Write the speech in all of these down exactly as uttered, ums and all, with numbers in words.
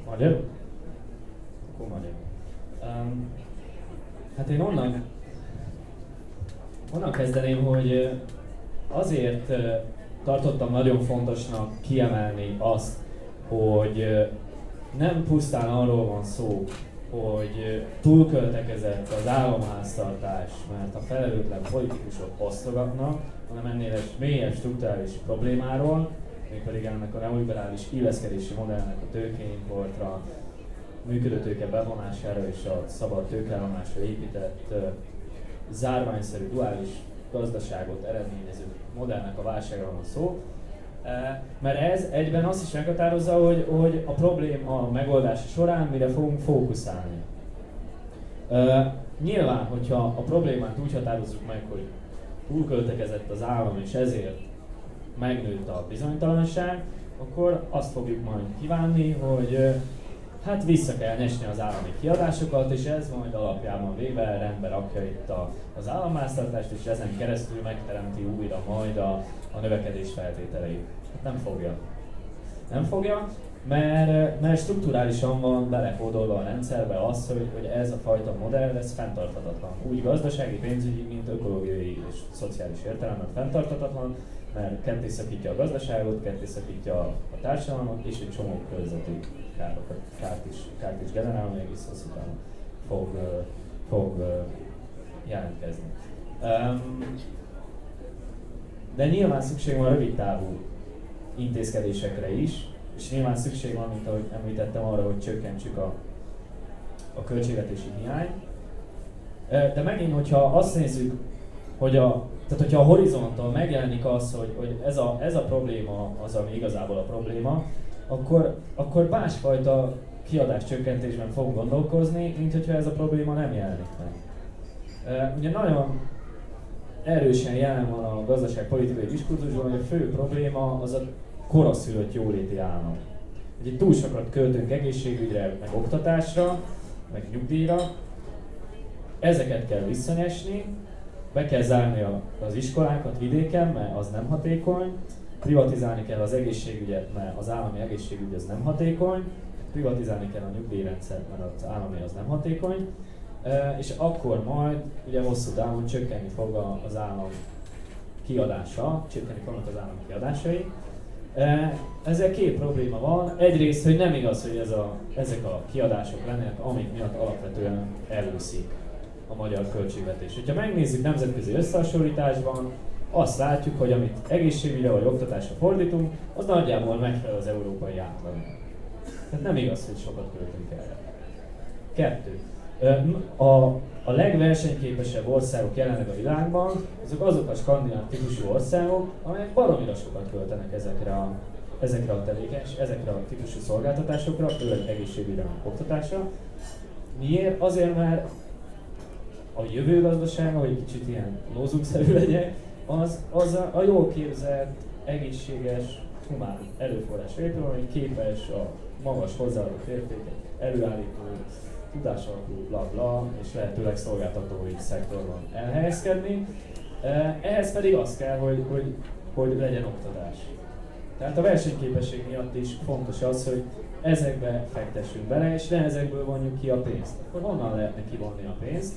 Magyar? Akkor magyar. Um, hát én onnan, onnan kezdeném, hogy azért tartottam nagyon fontosnak kiemelni azt, hogy nem pusztán arról van szó, hogy túlköltekezett az államháztartás, mert a felelőtlen politikusok osztogatnak, hanem ennél egy mélyes strukturális problémáról, mégpedig ennek a neoliberális illeszkedési modellnek a tőkeimportra, működő tőke bevonására és a szabad tőkeállomásra épített uh, zárványszerű duális gazdaságot eredményező modellnek a válságról van szó. Uh, mert ez egyben azt is meghatározza, hogy, hogy a probléma megoldása során mire fogunk fókuszálni. Uh, nyilván, hogyha a problémát úgy határozzuk meg, hogy túlköltekezett az állam és ezért megnőtt a bizonytalanság, akkor azt fogjuk majd kívánni, hogy uh, hát vissza kell nyesni az állami kiadásokat, és ez majd alapjában véve rendbe rakja itt a, az államháztartást, és ezen keresztül megteremti újra majd a, a növekedés feltételeit. Hát nem fogja. Nem fogja, mert, mert strukturálisan van belekódolva a rendszerbe az, hogy, hogy ez a fajta modell, ez fenntarthatatlan. Úgy gazdasági, pénzügyi, mint ökológiai és szociális értelemben fenntarthatatlan, mert ketté szakítja a gazdaságot, ketté szakítja a társadalmat, és egy csomó környezeti károkat, kárt is, kárt is generál, még is hosszú távon fog, fog jelentkezni. Um, de nyilván szükség van rövid távú intézkedésekre is, és nyilván szükség van, mint ahogy említettem, arra, hogy csökkentsük a, a költségvetési hiányt. De megint, hogyha azt nézzük, hogy a, tehát hogyha a horizonton megjelenik az, hogy, hogy ez, a, ez a probléma az, ami igazából a probléma, akkor, akkor másfajta kiadáscsökkentésben fogunk gondolkozni, mint hogyha ez a probléma nem jelenik meg. Ugye nagyon erősen jelen van a gazdaságpolitikai diskurzusban, hogy a fő probléma az a koraszülött jóléti állam. Ugye túl sokat költünk egészségügyre, meg oktatásra, meg nyugdíjra. Ezeket kell visszanyesni, be kell zárni az iskolákat vidéken, mert az nem hatékony. Privatizálni kell az egészségügyet, mert az állami egészségügy az nem hatékony. Privatizálni kell a nyugdíjrendszert, mert az állami az nem hatékony. E, és akkor majd ugye hosszú távon csökkenni fog az állam kiadása, csökkenni fognak az állam kiadásai. E, ezzel két probléma van. Egyrészt, hogy nem igaz, hogy ez a, ezek a kiadások lennének, amik miatt alapvetően elúszik a magyar költségvetés. Ha megnézzük nemzetközi összehasonlításban, azt látjuk, hogy amit egészségügyre vagy oktatásra fordítunk, az nagyjából megfelel az európai átlagnak. Tehát nem igaz, hogy sokat költünk erre. Kettő. A, a legversenyképesebb országok jelenleg a világban, azok azok a skandináv típusú országok, amelyek baromira sokat költenek ezekre a, ezekre a tevékenység, ezekre a típusú szolgáltatásokra, főleg egészségügyre, oktatásra. Miért? Azért, mert a jövő gazdasága, hogy egy kicsit ilyen lózungszerű legyen, az, az a, a jól képzelt, egészséges, humán erőforrásra épül, ami képes a magas hozzáadott értéket előállító, tudásalapú, bla bla, és lehetőleg szolgáltatói szektorban elhelyezkedni. Ehhez pedig az kell, hogy, hogy, hogy legyen oktatás. Tehát a versenyképesség miatt is fontos az, hogy ezekbe fektessünk bele, és ne ezekből vonjuk ki a pénzt. Akkor honnan lehetne kivonni a pénzt?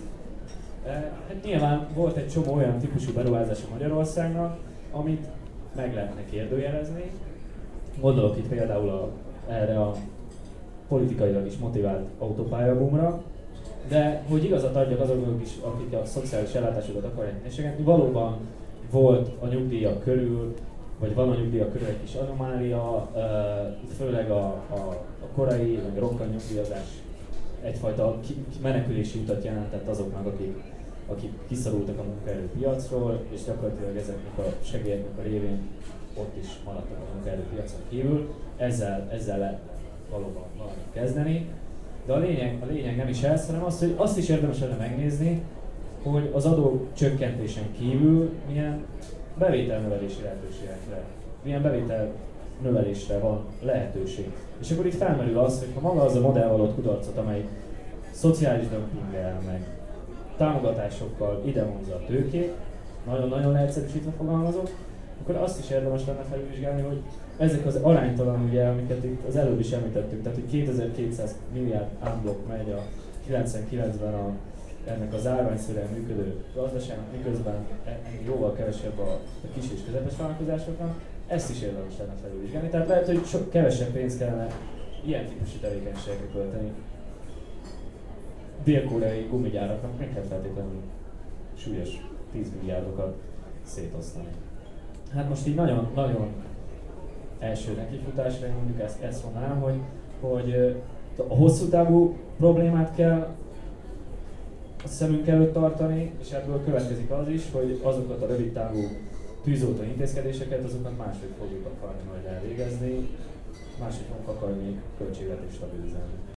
Hát nyilván volt egy csomó olyan típusú beruházás a Magyarországnak, amit meg lehetne kérdőjelezni. Gondolok itt például a, erre a politikailag is motivált autópályaboomra, de hogy igazat adjak azoknak is, akik a szociális ellátásokat akarják megsegetni, valóban volt a nyugdíjak körül, vagy van a nyugdíjak körül egy kis anomália, főleg a, a, a korai, vagy rokkant nyugdíjazás egyfajta menekülési utat jelentett azoknak, akik, akik kiszorultak a munkaerőpiacról, és gyakorlatilag ezeknek a segélyeknek a révén ott is maradtak a munkaerőpiacon kívül. Ezzel, ezzel lehet valóban valamit kezdeni. De a lényeg, a lényeg nem is ez, hanem az, hogy azt is érdemes lenne megnézni, hogy az adó csökkentésen kívül milyen bevételnövelési lehetőségekre, milyen bevételnövelésre van lehetőség. És akkor itt felmerül az, hogy ha maga az a modell valót kudarcot, amely szociális dömpinggel, meg támogatásokkal ide vonzza a tőkét, nagyon-nagyon leegyszerűsítve fogalmazok, akkor azt is érdemes lenne felvizsgálni, hogy ezek az aránytalan, ugye, amiket itt az előbb is említettük, tehát hogy kétezer-kétszáz milliárd unblock megy a kilencvenkilencben a, ennek az árványszerűen működő gazdaságnak, miközben jóval kevesebb a, a kis és közepes vállalkozásoknak, ezt is érdemes lenne felülvizsgálni. Tehát lehet, hogy sok kevesebb pénzt kellene ilyen típusú tevékenységekre költeni. Dél-koreai gumigyáraknak meg kell feltétlenül súlyos tíz milliárdokat szétosztani. Hát most így nagyon, nagyon első nekifutásra én mondjuk ezt, ezt mondanám, hogy, hogy a hosszú távú problémát kell a szemünk előtt tartani, és ebből következik az is, hogy azokat a rövid távú tűzoltó intézkedéseket, azokat máshogy fogjuk akarni majd elvégezni, máshogy fogunk akarni költségvetést stabilizálni.